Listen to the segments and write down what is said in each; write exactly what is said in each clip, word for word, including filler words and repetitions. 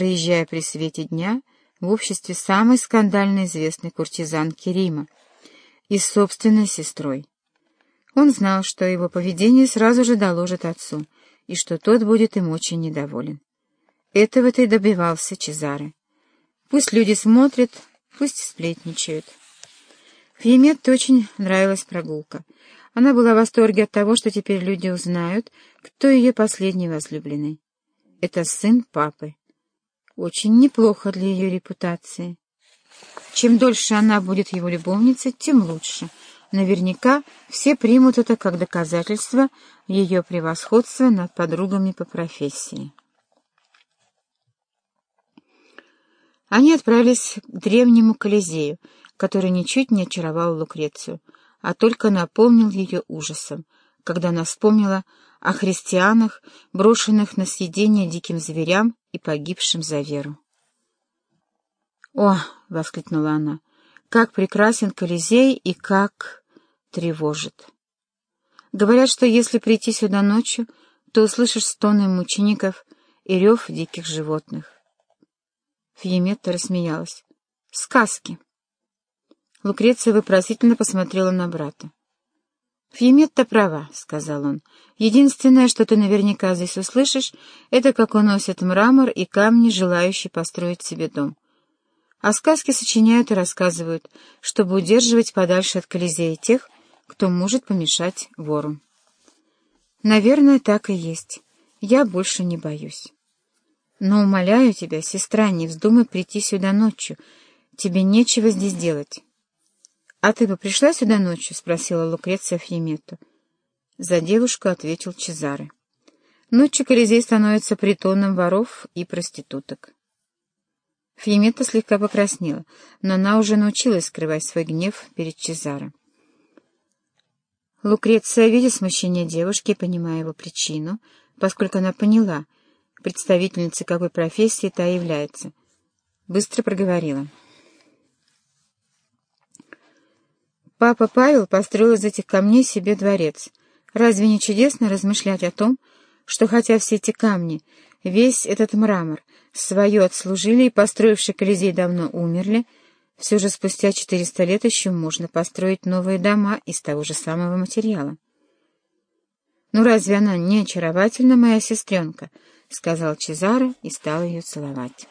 проезжая при свете дня в обществе самой скандально известной куртизанки Рима и с собственной сестрой. Он знал, что его поведение сразу же доложит отцу, и что тот будет им очень недоволен. Этого-то и добивался Чезаре. Пусть люди смотрят, пусть сплетничают. Фьеметте очень нравилась прогулка. Она была в восторге от того, что теперь люди узнают, кто ее последний возлюбленный. Это сын папы. Очень неплохо для ее репутации. Чем дольше она будет его любовницей, тем лучше. Наверняка все примут это как доказательство ее превосходства над подругами по профессии. Они отправились к древнему Колизею, который ничуть не очаровал Лукрецию, а только наполнил ее ужасом, когда она вспомнила о христианах, брошенных на съедение диким зверям и погибшим за веру. «О!» — воскликнула она. «Как прекрасен Колизей и как тревожит! Говорят, что если прийти сюда ночью, то услышишь стоны мучеников и рев диких животных». Фьеметта рассмеялась. «Сказки!» Лукреция вопросительно посмотрела на брата. «Фьеметта права», — сказал он. «Единственное, что ты наверняка здесь услышишь, это как уносят мрамор и камни, желающие построить себе дом. А сказки сочиняют и рассказывают, чтобы удерживать подальше от Колизея тех, кто может помешать вору». «Наверное, так и есть. Я больше не боюсь. Но умоляю тебя, сестра, не вздумай прийти сюда ночью. Тебе нечего здесь делать». «А ты бы пришла сюда ночью?» — спросила Лукреция Фьеметту. За девушку ответил Чезаре. «Ночью Колизей становится притоном воров и проституток». Фьеметта слегка покраснела, но она уже научилась скрывать свой гнев перед Чезаре. Лукреция, видя смущение девушки и понимая его причину, поскольку она поняла, представительницей какой профессии та является, быстро проговорила. «Папа Павел построил из этих камней себе дворец. Разве не чудесно размышлять о том, что хотя все эти камни, весь этот мрамор, свое отслужили и, построившие Колизей, давно умерли, все же спустя четыреста лет еще можно построить новые дома из того же самого материала». «Ну разве она не очаровательна, моя сестренка?» — сказал Чезаре и стал ее целовать.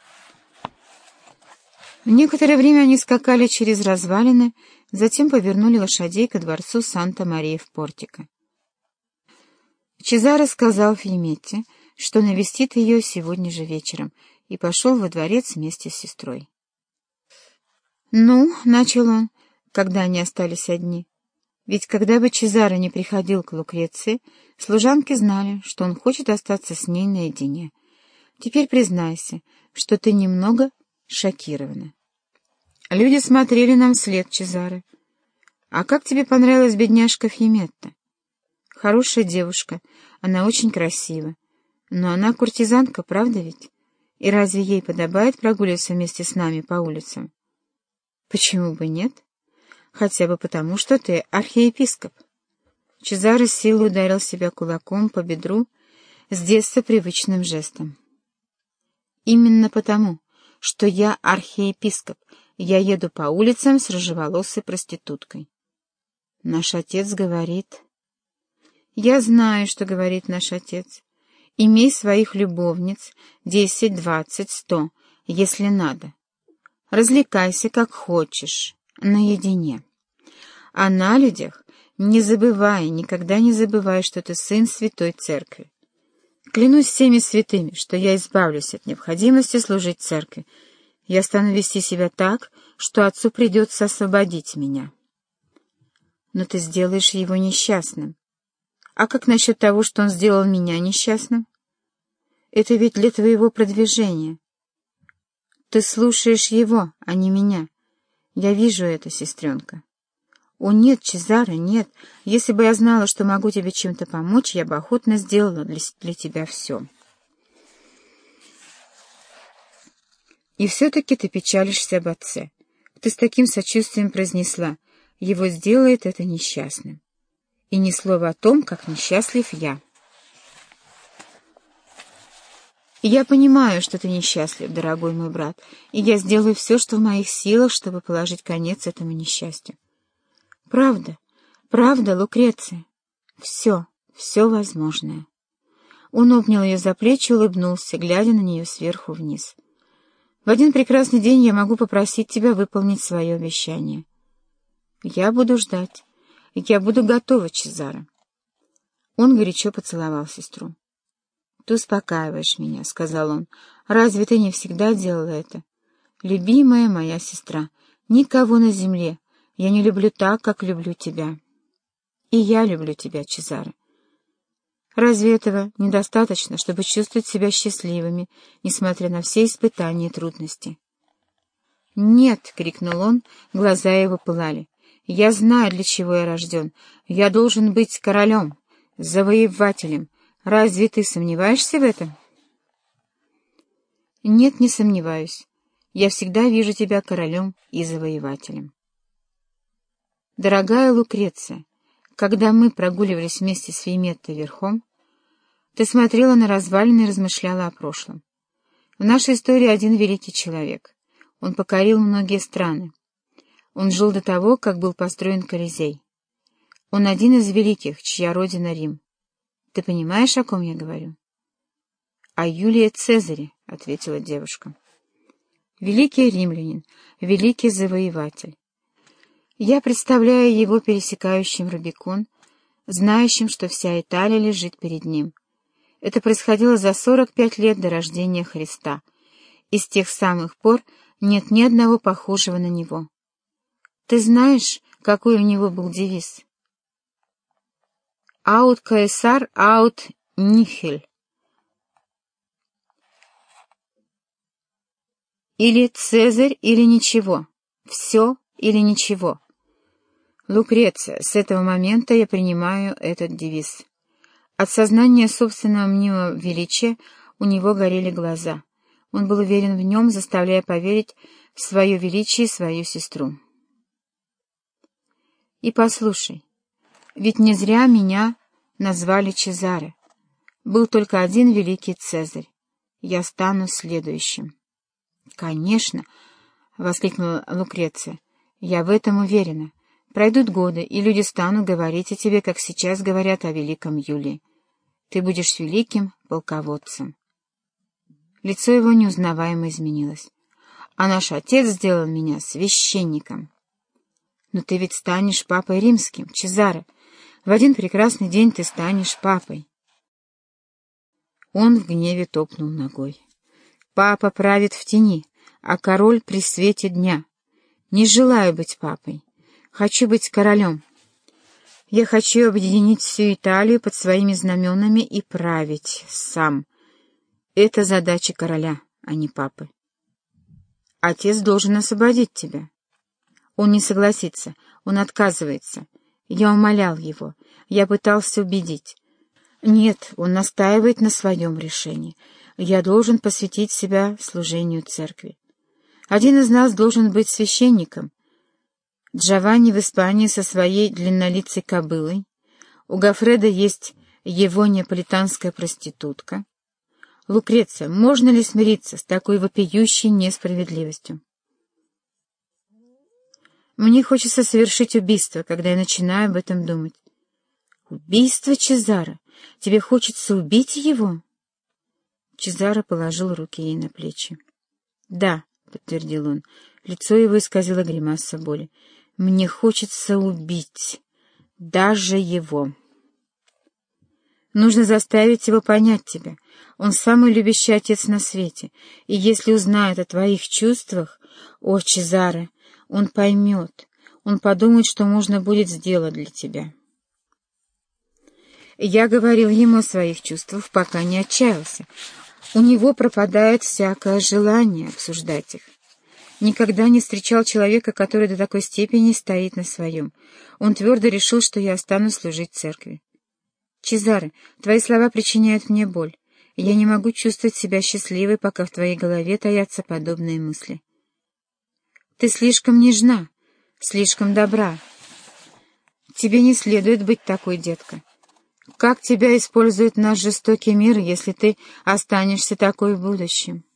Некоторое время они скакали через развалины, затем повернули лошадей ко дворцу Санта-Мария в Портико. Чезаре сказал Фьеметте, что навестит ее сегодня же вечером, и пошел во дворец вместе с сестрой. «Ну, — начал он, когда они остались одни, — ведь когда бы Чезаре не приходил к Лукреции, служанки знали, что он хочет остаться с ней наедине. Теперь признайся, что ты немного шокирована». «Люди смотрели нам вслед, Чезаре. А как тебе понравилась бедняжка Фьеметта?» «Хорошая девушка, она очень красива. Но она куртизанка, правда ведь? И разве ей подобает прогуливаться вместе с нами по улицам?» «Почему бы нет? Хотя бы потому, что ты архиепископ». Чезаре с силой ударил себя кулаком по бедру с детства привычным жестом. «Именно потому, что я архиепископ, я еду по улицам с рыжеволосой проституткой. Наш отец говорит...» «Я знаю, что говорит наш отец. Имей своих любовниц, десять, двадцать, сто, если надо. Развлекайся, как хочешь, наедине. А на людях не забывай, никогда не забывай, что ты сын Святой Церкви. Клянусь всеми святыми, что я избавлюсь от необходимости служить Церкви. Я стану вести себя так, что отцу придется освободить меня». «Но ты сделаешь его несчастным. А как насчет того, что он сделал меня несчастным? Это ведь для твоего продвижения. Ты слушаешь его, а не меня. Я вижу это, сестренка». «О, нет, Чезаре, нет. Если бы я знала, что могу тебе чем-то помочь, я бы охотно сделала для, для тебя все». «И все-таки ты печалишься об отце. Ты с таким сочувствием произнесла: его сделает это несчастным. И ни слова о том, как несчастлив я». Я понимаю, что ты несчастлив, дорогой мой брат, и я сделаю все, что в моих силах, чтобы положить конец этому несчастью. Правда, правда, Лукреция. Все, все возможное. Он обнял ее за плечи и улыбнулся, глядя на нее сверху вниз. В один прекрасный день я могу попросить тебя выполнить свое обещание. Я буду ждать. Я буду готова, Чезаро. Он горячо поцеловал сестру. «Ты успокаиваешь меня», — сказал он. «Разве ты не всегда делала это? Любимая моя сестра, никого на земле я не люблю так, как люблю тебя. И я люблю тебя, Чезаро. Разве этого недостаточно, чтобы чувствовать себя счастливыми, несмотря на все испытания и трудности?» «Нет!» — крикнул он, глаза его пылали. «Я знаю, для чего я рожден. Я должен быть королем, завоевателем. Разве ты сомневаешься в этом?» «Нет, не сомневаюсь. Я всегда вижу тебя королем и завоевателем». «Дорогая Лукреция, когда мы прогуливались вместе с Фиеметтой верхом, ты смотрела на развалины и размышляла о прошлом. В нашей истории один великий человек. Он покорил многие страны. Он жил до того, как был построен Колизей. Он один из великих, чья родина Рим. Ты понимаешь, о ком я говорю?» «О Юлии Цезаре», — ответила девушка. «Великий римлянин, великий завоеватель. Я представляю его пересекающим Рубикон, знающим, что вся Италия лежит перед ним. Это происходило за сорок пять лет до рождения Христа, и с тех самых пор нет ни одного похожего на него. Ты знаешь, какой у него был девиз? «Аут Каэсар, аут нихель». Или Цезарь, или ничего. Все или ничего. Лукреция, с этого момента я принимаю этот девиз. От сознания собственного мнимого величия у него горели глаза. Он был уверен в нем, заставляя поверить в свое величие и свою сестру. И послушай, ведь не зря меня назвали Чезаре. Был только один великий Цезарь. Я стану следующим. «Конечно!» — воскликнула Лукреция. «Я в этом уверена. Пройдут годы, и люди станут говорить о тебе, как сейчас говорят о великом Юлии. Ты будешь великим полководцем». Лицо его неузнаваемо изменилось. «А наш отец сделал меня священником». «Но ты ведь станешь папой римским, Чезаре. В один прекрасный день ты станешь папой». Он в гневе топнул ногой. «Папа правит в тени, а король при свете дня. Не желаю быть папой. Хочу быть королем. Я хочу объединить всю Италию под своими знаменами и править сам. Это задача короля, а не папы. Отец должен освободить тебя». Он не согласится, он отказывается. Я умолял его, я пытался убедить. Нет, он настаивает на своем решении. Я должен посвятить себя служению церкви. Один из нас должен быть священником. Джованни в Испании со своей длиннолицей кобылой. У Гоффредо есть его неаполитанская проститутка. Лукреция, можно ли смириться с такой вопиющей несправедливостью? Мне хочется совершить убийство, когда я начинаю об этом думать. Убийство Чезаро? Тебе хочется убить его? Чезаро положил руки ей на плечи. «Да», — подтвердил он, лицо его исказило гримаса боли. «Мне хочется убить даже его. Нужно заставить его понять тебя. Он самый любящий отец на свете, и если узнает о твоих чувствах, о, Чезаро, он поймет, он подумает, что можно будет сделать для тебя». Я говорил ему о своих чувствах, пока не отчаялся. У него пропадает всякое желание обсуждать их. Никогда не встречал человека, который до такой степени стоит на своем. Он твердо решил, что я останусь служить церкви. Чезаре, твои слова причиняют мне боль. Я не могу чувствовать себя счастливой, пока в твоей голове таятся подобные мысли. Ты слишком нежна, слишком добра. Тебе не следует быть такой, детка. Как тебя использует наш жестокий мир, если ты останешься такой в будущем?